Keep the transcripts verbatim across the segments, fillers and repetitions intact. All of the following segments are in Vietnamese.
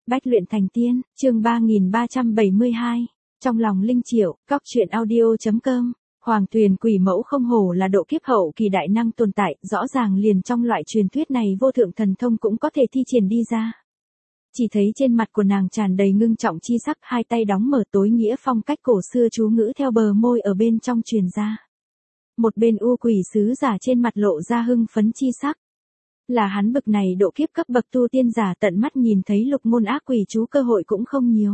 Bách luyện thành tiên, chương ba nghìn ba trăm bảy mươi hai. Trong lòng Linh Triệu, góc truyện audio.com. Hoàng Tuyền Quỷ Mẫu không hổ là độ kiếp hậu kỳ đại năng tồn tại, rõ ràng liền trong loại truyền thuyết này vô thượng thần thông cũng có thể thi triển đi ra. Chỉ thấy trên mặt của nàng tràn đầy ngưng trọng chi sắc, hai tay đóng mở tối nghĩa phong cách cổ xưa chú ngữ theo bờ môi ở bên trong truyền ra. Một bên u quỷ sứ giả trên mặt lộ ra hưng phấn chi sắc. Là hắn bực này độ kiếp cấp bậc tu tiên giả tận mắt nhìn thấy lục môn ác quỷ chú cơ hội cũng không nhiều.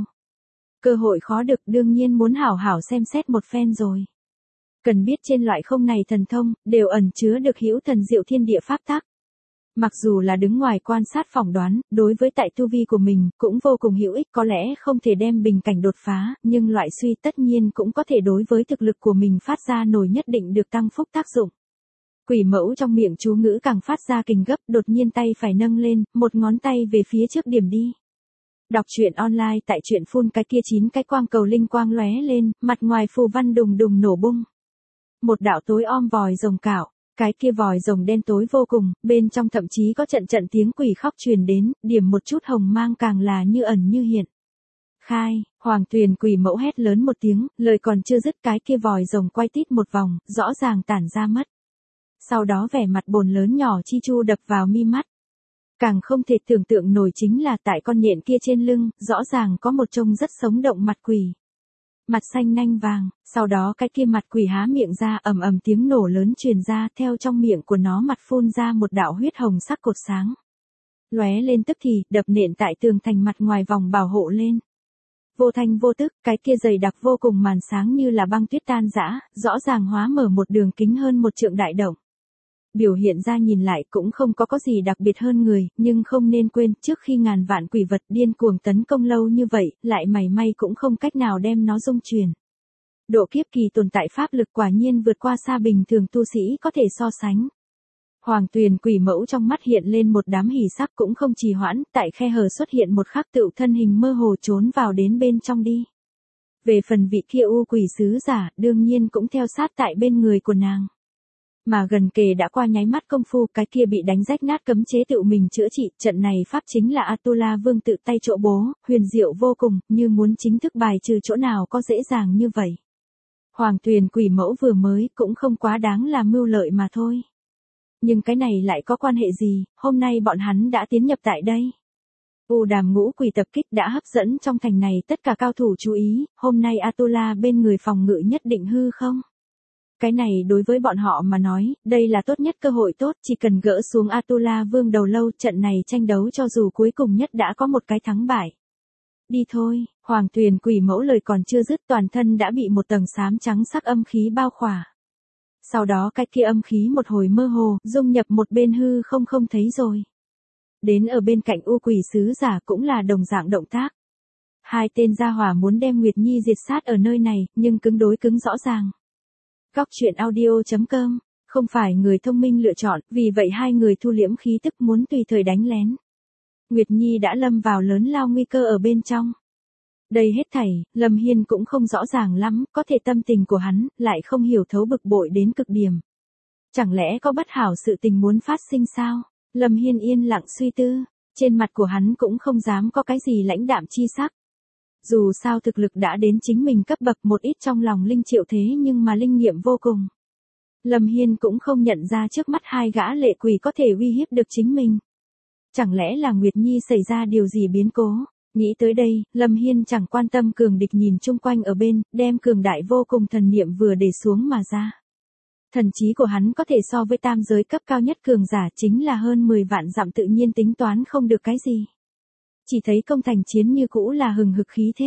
Cơ hội khó được đương nhiên muốn hảo hảo xem xét một phen rồi. Cần biết trên loại không này thần thông, đều ẩn chứa được hữu thần diệu thiên địa pháp tắc. Mặc dù là đứng ngoài quan sát phỏng đoán, đối với tại tu vi của mình, cũng vô cùng hữu ích, có lẽ không thể đem bình cảnh đột phá, nhưng loại suy tất nhiên cũng có thể đối với thực lực của mình phát ra nổi nhất định được tăng phúc tác dụng. Quỷ Mẫu trong miệng chú ngữ càng phát ra kình gấp, đột nhiên tay phải nâng lên, một ngón tay về phía trước điểm đi. Đọc truyện online tại truyện phun cái kia chín cái quang cầu linh quang lóe lên, mặt ngoài phù văn đùng đùng nổ bung. Một đạo tối om vòi rồng cạo, cái kia vòi rồng đen tối vô cùng, bên trong thậm chí có trận trận tiếng quỷ khóc truyền đến, điểm một chút hồng mang càng là như ẩn như hiện. Khai, Hoàng Tuyền Quỷ Mẫu hét lớn một tiếng, lời còn chưa dứt cái kia vòi rồng quay tít một vòng, rõ ràng tản ra mất. Sau đó vẻ mặt bồn lớn nhỏ chi chu đập vào mi mắt. Càng không thể tưởng tượng nổi chính là tại con nhện kia trên lưng, rõ ràng có một trông rất sống động mặt quỷ. Mặt xanh nanh vàng, sau đó cái kia mặt quỷ há miệng ra, ầm ầm tiếng nổ lớn truyền ra, theo trong miệng của nó mặt phun ra một đạo huyết hồng sắc cột sáng. Lóe lên tức thì, đập nện tại tường thành mặt ngoài vòng bảo hộ lên. Vô thanh vô tức, cái kia dày đặc vô cùng màn sáng như là băng tuyết tan rã, rõ ràng hóa mở một đường kính hơn một trượng đại động. Biểu hiện ra nhìn lại cũng không có có gì đặc biệt hơn người, nhưng không nên quên, trước khi ngàn vạn quỷ vật điên cuồng tấn công lâu như vậy, lại mảy may cũng không cách nào đem nó dung truyền. Độ kiếp kỳ tồn tại pháp lực quả nhiên vượt qua xa bình thường tu sĩ có thể so sánh. Hoàng Tuyền Quỷ Mẫu trong mắt hiện lên một đám hỉ sắc cũng không trì hoãn, tại khe hở xuất hiện một khắc tựu thân hình mơ hồ trốn vào đến bên trong đi. Về phần vị kia u quỷ sứ giả, đương nhiên cũng theo sát tại bên người của nàng. Mà gần kề đã qua nháy mắt công phu, cái kia bị đánh rách nát cấm chế tự mình chữa trị, trận này pháp chính là Atula Vương tự tay trộ bố, huyền diệu vô cùng, như muốn chính thức bài trừ chỗ nào có dễ dàng như vậy. Hoàng Tuyền Quỷ Mẫu vừa mới, cũng không quá đáng là mưu lợi mà thôi. Nhưng cái này lại có quan hệ gì, hôm nay bọn hắn đã tiến nhập tại đây. U Đàm ngũ quỷ tập kích đã hấp dẫn trong thành này tất cả cao thủ chú ý, hôm nay Atula bên người phòng ngự nhất định hư không? Cái này đối với bọn họ mà nói, đây là tốt nhất cơ hội tốt, chỉ cần gỡ xuống Atula Vương đầu lâu, trận này tranh đấu cho dù cuối cùng nhất đã có một cái thắng bại. Đi thôi, Hoàng Tuyền Quỷ Mẫu lời còn chưa dứt, toàn thân đã bị một tầng xám trắng sắc âm khí bao khỏa. Sau đó cái kia âm khí một hồi mơ hồ, dung nhập một bên hư không không thấy rồi. Đến ở bên cạnh u quỷ sứ giả cũng là đồng dạng động tác. Hai tên gia hỏa muốn đem Nguyệt Nhi diệt sát ở nơi này, nhưng cứng đối cứng rõ ràng. Góc truyện audio.com, không phải người thông minh lựa chọn, vì vậy hai người thu liễm khí tức muốn tùy thời đánh lén. Nguyệt Nhi đã lâm vào lớn lao nguy cơ ở bên trong. Đây hết thảy, Lâm Hiên cũng không rõ ràng lắm, có thể tâm tình của hắn, lại không hiểu thấu bực bội đến cực điểm. Chẳng lẽ có bất hảo sự tình muốn phát sinh sao? Lâm Hiên yên lặng suy tư, trên mặt của hắn cũng không dám có cái gì lãnh đạm chi sắc. Dù sao thực lực đã đến chính mình cấp bậc, một ít trong lòng Linh Triệu thế nhưng mà linh nghiệm vô cùng. Lâm Hiên cũng không nhận ra trước mắt hai gã lệ quỷ có thể uy hiếp được chính mình. Chẳng lẽ là Nguyệt Nhi xảy ra điều gì biến cố? Nghĩ tới đây, Lâm Hiên chẳng quan tâm cường địch nhìn chung quanh ở bên, đem cường đại vô cùng thần niệm vừa để xuống mà ra. Thần trí của hắn có thể so với tam giới cấp cao nhất cường giả, chính là hơn mười vạn dặm, tự nhiên tính toán không được cái gì. Chỉ thấy công thành chiến như cũ là hừng hực khí thế.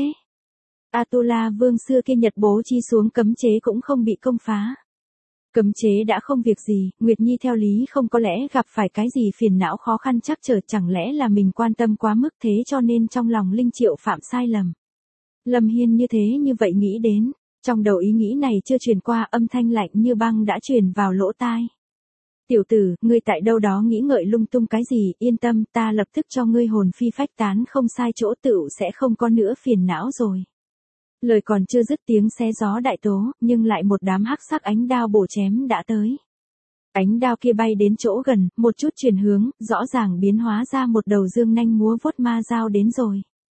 Atula Vương xưa kia nhật bố chi xuống cấm chế cũng không bị công phá. Cấm chế đã không việc gì, Nguyệt Nhi theo lý không có lẽ gặp phải cái gì phiền não khó khăn chắc trở, chẳng lẽ là mình quan tâm quá mức thế cho nên trong lòng Linh Triệu phạm sai lầm. Lâm Hiên như thế như vậy nghĩ đến, trong đầu ý nghĩ này chưa truyền qua, âm thanh lạnh như băng đã truyền vào lỗ tai. Tiểu tử, ngươi tại đâu đó nghĩ ngợi lung tung cái gì, yên tâm, ta lập tức cho ngươi hồn phi phách tán, không sai chỗ, tựu sẽ không có nữa phiền não rồi. Lời còn chưa dứt, tiếng xé gió đại tố, nhưng lại một đám hắc sắc ánh đao bổ chém đã tới. Ánh đao kia bay đến chỗ gần, một chút chuyển hướng, rõ ràng biến hóa ra một đầu dương nanh múa vuốt ma dao đến rồi.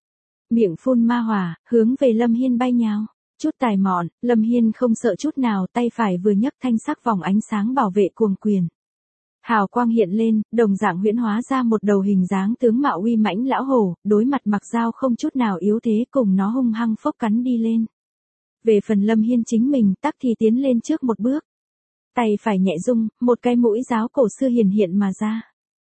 miệng phun ma hỏa, hướng về Lâm Hiên bay nhào. Chút tài mọn, Lâm Hiên không sợ chút nào, tay phải vừa nhấc thanh sắc vòng ánh sáng bảo vệ cuồng quyền. Hào quang hiện lên, đồng dạng huyễn hóa ra một đầu hình dáng tướng mạo uy mãnh lão hổ, đối mặt Mặc Dao không chút nào yếu thế, cùng nó hung hăng phốc cắn đi lên. Về phần Lâm Hiên chính mình, tắc thì tiến lên trước một bước. Tay phải nhẹ rung, một cái mũi giáo cổ xưa hiển hiện mà ra.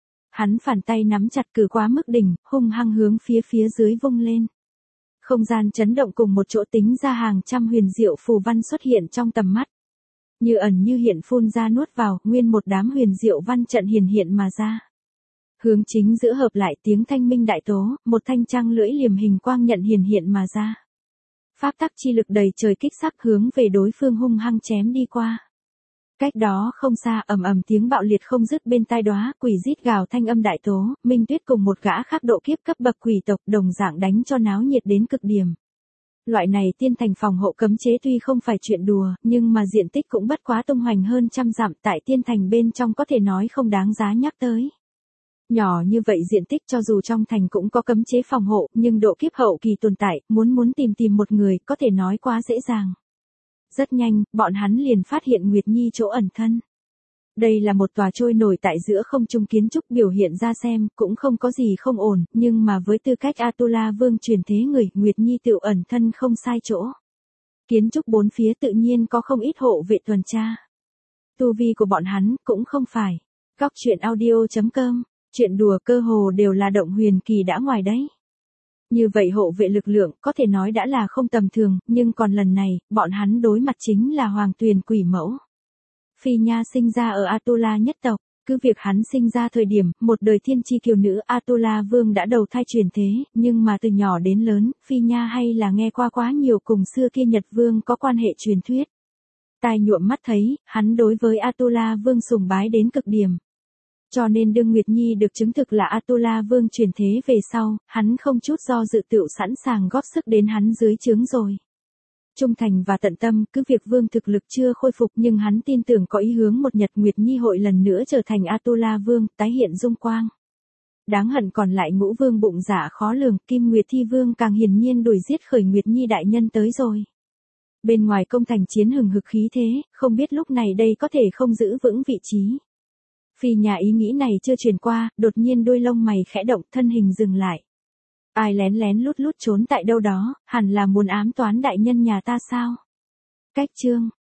Hắn phản tay nắm chặt cử quá mức đỉnh, hung hăng hướng phía phía dưới vung lên. Không gian chấn động cùng một chỗ tính ra hàng trăm huyền diệu phù văn xuất hiện trong tầm mắt. Như ẩn như hiện phun ra nuốt vào, nguyên một đám huyền diệu văn trận hiển hiện mà ra. Hướng chính giữa hợp lại tiếng thanh minh đại tố, một thanh trăng lưỡi liềm hình quang nhận hiển hiện mà ra. Pháp tắc chi lực đầy trời kích sắc hướng về đối phương hung hăng chém đi qua. Cách đó không xa, ầm ầm tiếng bạo liệt không dứt bên tai đóa, quỷ rít gào thanh âm đại tố, Minh Tuyết cùng một gã khác độ kiếp cấp bậc quỷ tộc đồng dạng đánh cho náo nhiệt đến cực điểm. Loại này tiên thành phòng hộ cấm chế tuy không phải chuyện đùa, nhưng mà diện tích cũng bất quá tung hoành hơn trăm dặm, tại tiên thành bên trong có thể nói không đáng giá nhắc tới. Nhỏ như vậy diện tích cho dù trong thành cũng có cấm chế phòng hộ, nhưng độ kiếp hậu kỳ tồn tại, muốn muốn tìm tìm một người, có thể nói quá dễ dàng. Rất nhanh, bọn hắn liền phát hiện Nguyệt Nhi chỗ ẩn thân. Đây là một tòa trôi nổi tại giữa không trung kiến trúc, biểu hiện ra xem, cũng không có gì không ổn, nhưng mà với tư cách Atula Vương truyền thế người, Nguyệt Nhi tự ẩn thân không sai chỗ. Kiến trúc bốn phía tự nhiên có không ít hộ vệ tuần tra. Tu vi của bọn hắn cũng không phải. Góc truyện audio chấm com, chuyện đùa cơ hồ đều là động huyền kỳ đã ngoài đấy. Như vậy hộ vệ lực lượng có thể nói đã là không tầm thường, nhưng còn lần này, bọn hắn đối mặt chính là Hoàng Tuyền quỷ mẫu. Phi Nha sinh ra ở Atula nhất tộc, cứ việc hắn sinh ra thời điểm, một đời thiên chi kiều nữ Atula Vương đã đầu thai truyền thế, nhưng mà từ nhỏ đến lớn, Phi Nha hay là nghe qua quá nhiều cùng xưa kia Nhật Vương có quan hệ truyền thuyết. Tai nhuộm mắt thấy, hắn đối với Atula Vương sùng bái đến cực điểm. Cho nên đương Nguyệt Nhi được chứng thực là Atula Vương truyền thế về sau, hắn không chút do dự tựu sẵn sàng góp sức đến hắn dưới trướng rồi. Trung thành và tận tâm, cứ việc Vương thực lực chưa khôi phục nhưng hắn tin tưởng có ý hướng một nhật Nguyệt Nhi hội lần nữa trở thành Atula Vương, tái hiện dung quang. Đáng hận còn lại Ngũ Vương bụng dạ khó lường, Kim Nguyệt Thi Vương càng hiển nhiên đuổi giết khởi Nguyệt Nhi đại nhân tới rồi. Bên ngoài công thành chiến hừng hực khí thế, không biết lúc này đây có thể không giữ vững vị trí. Phi Nhà ý nghĩ này chưa truyền qua, đột nhiên đôi lông mày khẽ động, thân hình dừng lại. Ai lén lén lút lút trốn tại đâu đó, hẳn là muốn ám toán đại nhân nhà ta sao? Cách chương